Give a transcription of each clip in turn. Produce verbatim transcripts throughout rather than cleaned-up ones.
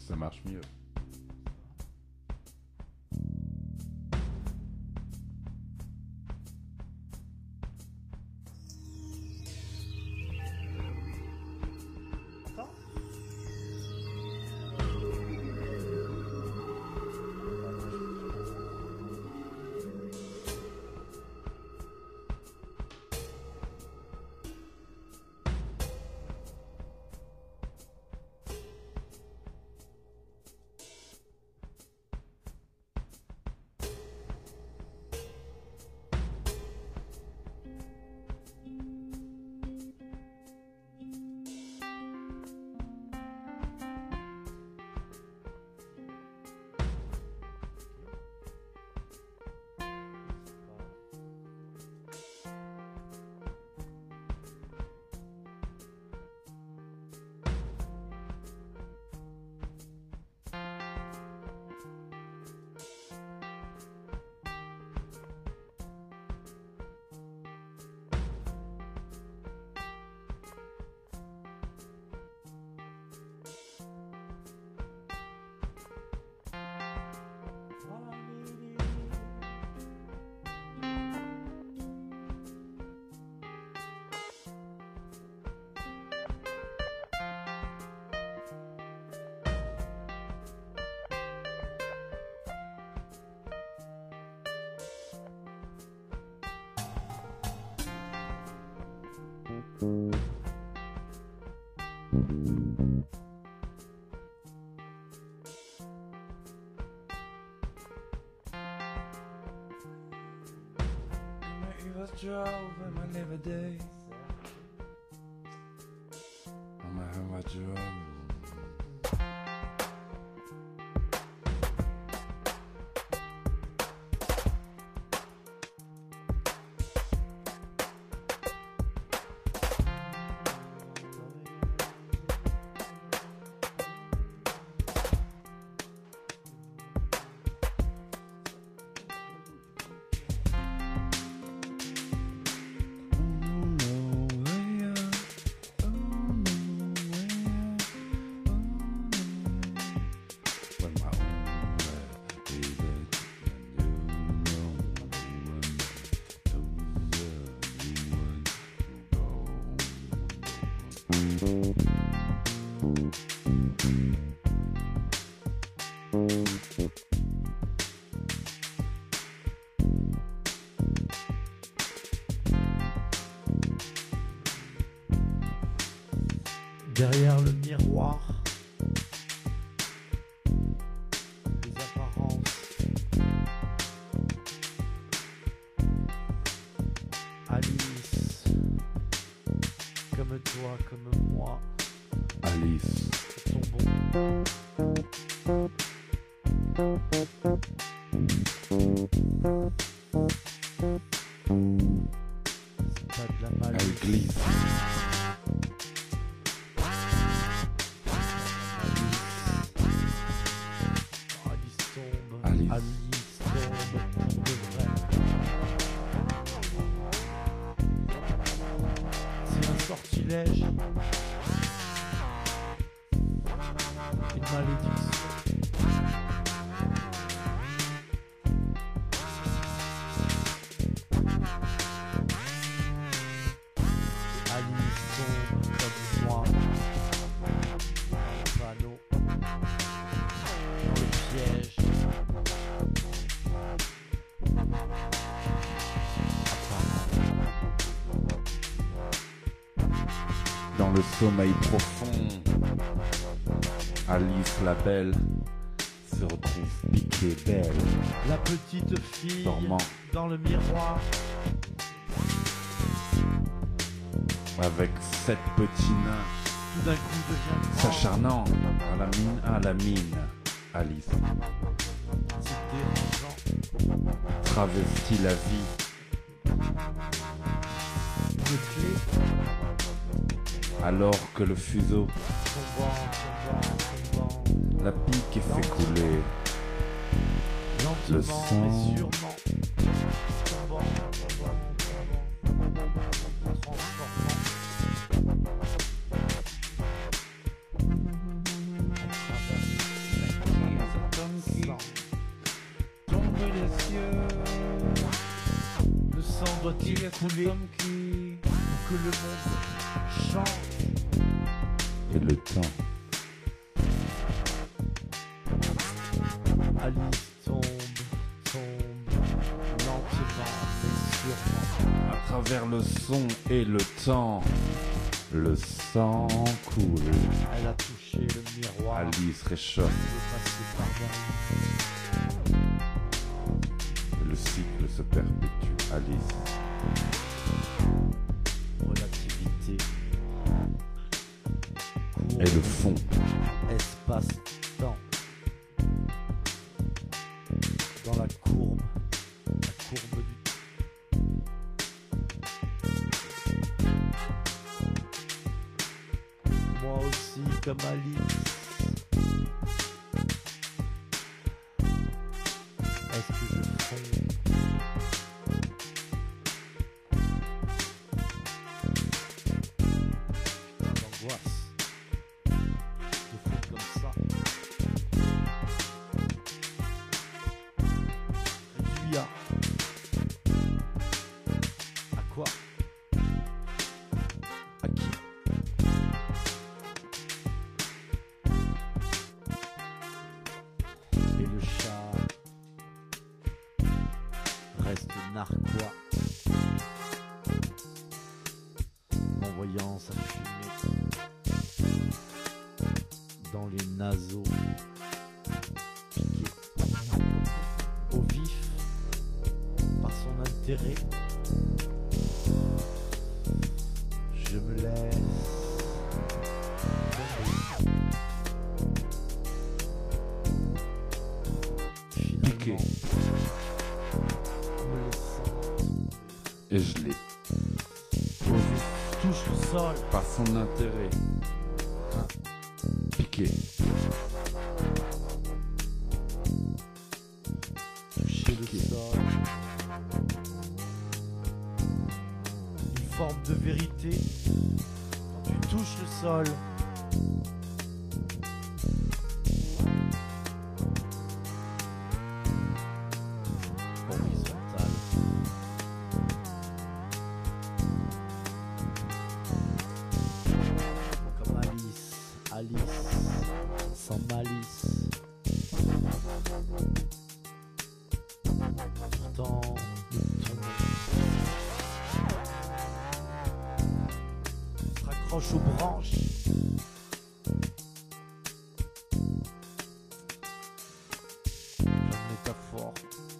Ça marche mieux. Drove in my liver days. On m'a fait ma job. Derrière le miroir, les apparences. Alice, comme toi, comme moi. Alice. Tombons. C'est pas de la malice. Elle glisse. Alice, tombe, de vrai. C'est un sortilège, une malédiction. Alice tombe comme moi, dans le panneau, dans le piège. Dans le sommeil profond, Alice la belle se retrouve piquée belle. La petite fille Dormant. dans le miroir. Avec sept petits nains Tout d'un coup devient grand. s'acharnant à la mine, à la mine. Alice C'est dérangeant. travestit la vie Une clé alors que le fuseau, tombant, tombant, tombant. la pique et fait couler Lentement, le sang. mais sûrement. Tombant, tombant, tombant, transformant. En travers. doit-il qui couler qui pour que le monde change? et le temps. Alice tombe, tombe, lentement mais sûrement. À travers le son et le temps, le sang coule. Elle a touché le miroir. Alice réchauffe. Elle est passée par derrière. Le cycle se perpétue. Alice. Relativité. Et le fond. Espace-temps. Dans la courbe. La courbe du moi aussi comme Alice. Est-ce que je fonds? Putain d'angoisse. De fondre comme ça. Réduit à... À quoi? À qui? Et le chat reste narquois, envoyant sa fumée dans les naseaux piqués au vif par son intérêt. Je me laisse Piqué. me laissant Et je l'ai. touche le sol. Par son intérêt. Piqué. Toucher le Piqué. sol. Une forme de vérité. Quand tu touches le sol. Horizontal. Comme Alice. Alice. Sans malice. Pourtant, le ton se raccroche aux branches. Plein de métaphores.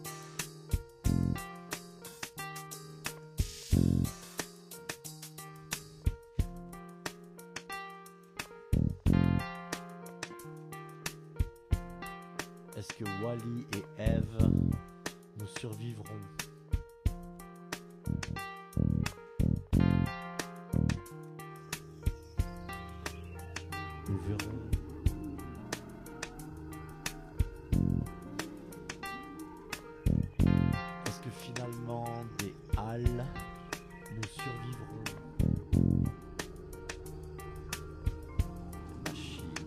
Est-ce que Wally et Eve nous survivront? Nous verrons. Est-ce que finalement des halles nous survivront? Machine.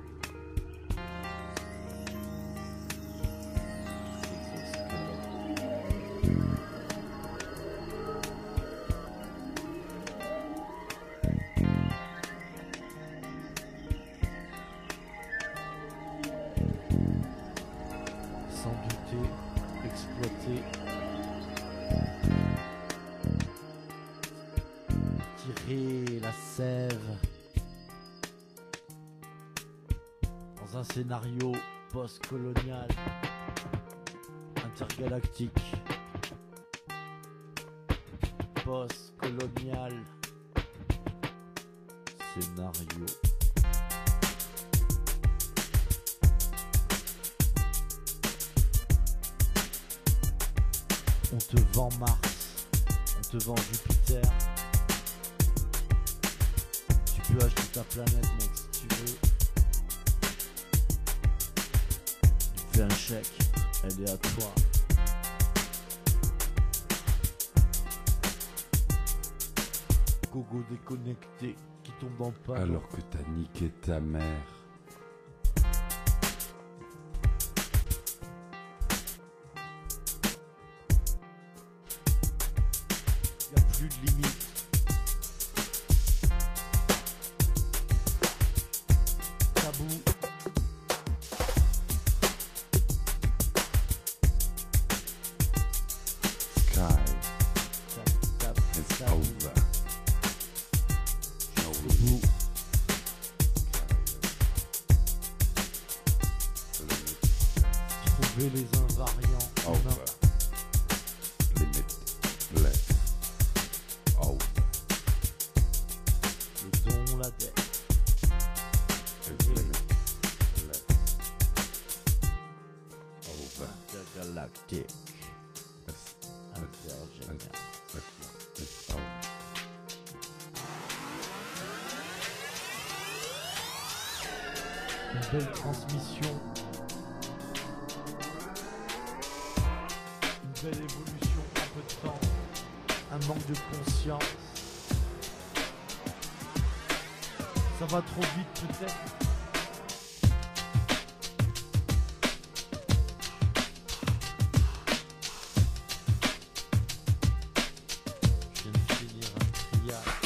Sans douter, exploiter, tirer la sève dans un scénario post-colonial, intergalactique, post-colonial, scénario. On te vend Mars, on te vend Jupiter. Tu peux acheter ta planète, mec, si tu veux. Tu fais un chèque, elle est à toi. Gogo déconnecté qui tombe dans le pas. Alors que t'as niqué ta mère. plus de limite. Tabou. Sky Tap, tap, is tabou. over. Tabou. Trouver les invariants Over. humains. Limitless. Over. Le don, la dette. Is limitless. Over. Intergalactique. It's, Intergénère. it's, it's over. Une belle transmission. Une belle évolution en peu de temps. Un manque de conscience. Ça va trop vite peut-être. Je viens de finir un triage.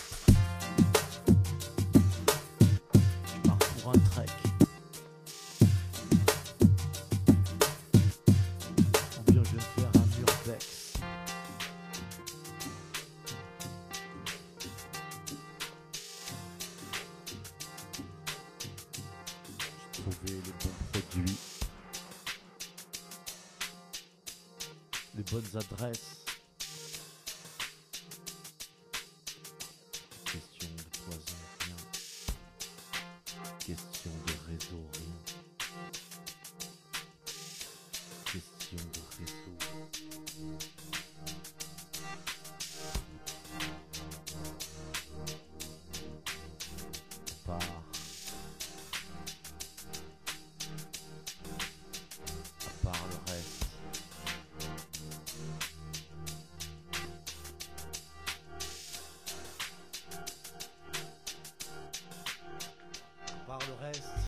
Je pars pour un trek. Ou bien je vais faire un urbex. Trouver les bons produits, les bonnes adresses. Question de poison, rien. Question de réseau, rien. Question de